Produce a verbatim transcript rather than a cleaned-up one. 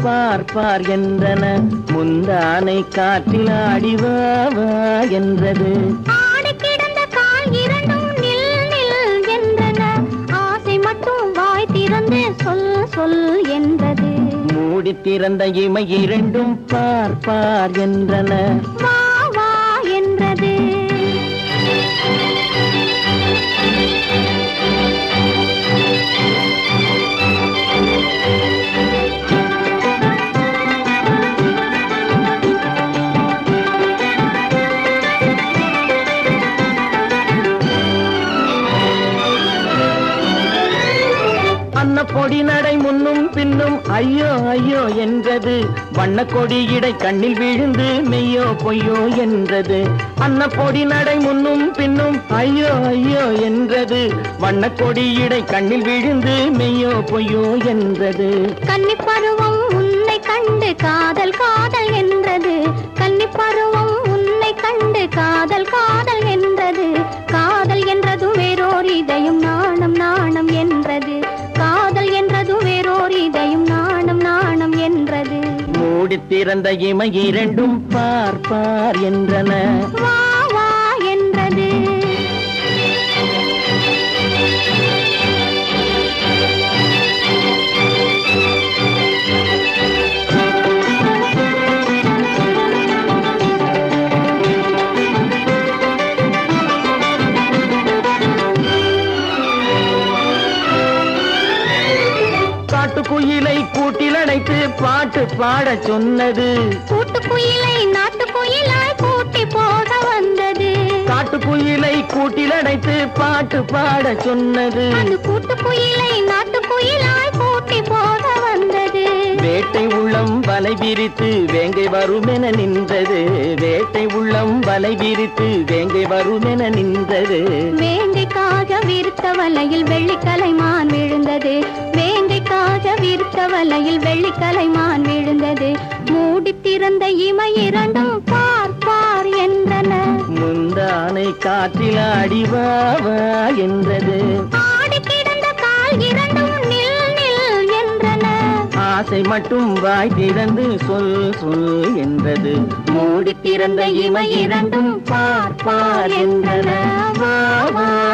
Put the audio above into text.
பார் பார் என்றன. முந்தானை காற்றில் ஆடிவா வா என்றது. ஆடி கிடந்த கால் இரண்டும் நில் நில் என்றன. ஆசை மட்டும் வாய் திறந்து சொல் சொல் என்றது. மூடி திறந்த இமை இரண்டும் பார் பார் என்றன. வா வா என்றது. பொடி நடை முன்னும் பின்னும் ஐயோ ஐயோ என்றது. வண்ண கொடி இடை கண்ணில் விழுந்து மெய்யோ பொய்யோ என்றது. அன்ன பொடி நடை முன்னும் பின்னும் ஐயோ ஐயோ என்றது. வண்ண கொடி இடை கண்ணில் விழுந்து மெய்யோ பொய்யோ என்றது. கன்னி பருவம் உன்னை கண்டு காதல் காதல் என்றது. கன்னி பருவம் உன்னை கண்டு காதல் காதல் என்றது. காதல் என்றது வேறோர் இதயம் நாணம் நாணம் என்றது. காதல் என்றது வேறோர் இதயம் நாணம் நாணம் என்றது. மூடி திறந்த இமை இரண்டும் பார் பார் என்றன. வா வா என்றது. குயிலை கூட்டில் அடைத்து பாட்டு பாட சொன்னது. கூட்டுக்குயிலை நாட்டுக்குயிலாய் கூட்டி போக வந்தது. காட்டுக்குயிலை கூட்டில் அடைத்து பாட்டு பாட சொன்னது. அது கூட்டுக்குயிலை நாட்டுக்குயிலாய் கூட்டி போக வந்தது. வேட்டை உள்ளம் வலை விரித்து வேங்கை வருமென நின்றது. வேட்டை உள்ளம் வலை விரித்து வேங்கை வருமென நின்றது. வேங்கைக்காக விரித்த வலையில் வெள்ளிக்கலைமான் விழுந்தது. வேங்கைக்காக விரித்த வலையில் வெள்ளிக்கலைமான் விழுந்தது. மூடி திறந்த இமை இரண்டும் பார் பார் என்றன. முந்தானை காற்றில் ஆடிவா வா என்றது. ஆடி கிடந்த கால் இரண்டும் நில் நில் என்றன. ஆசை மட்டும் வாய் திறந்து சொல் சொல் என்றது. மூடி திறந்த இமை இரண்டும் பார் பார் என்றன. வா வா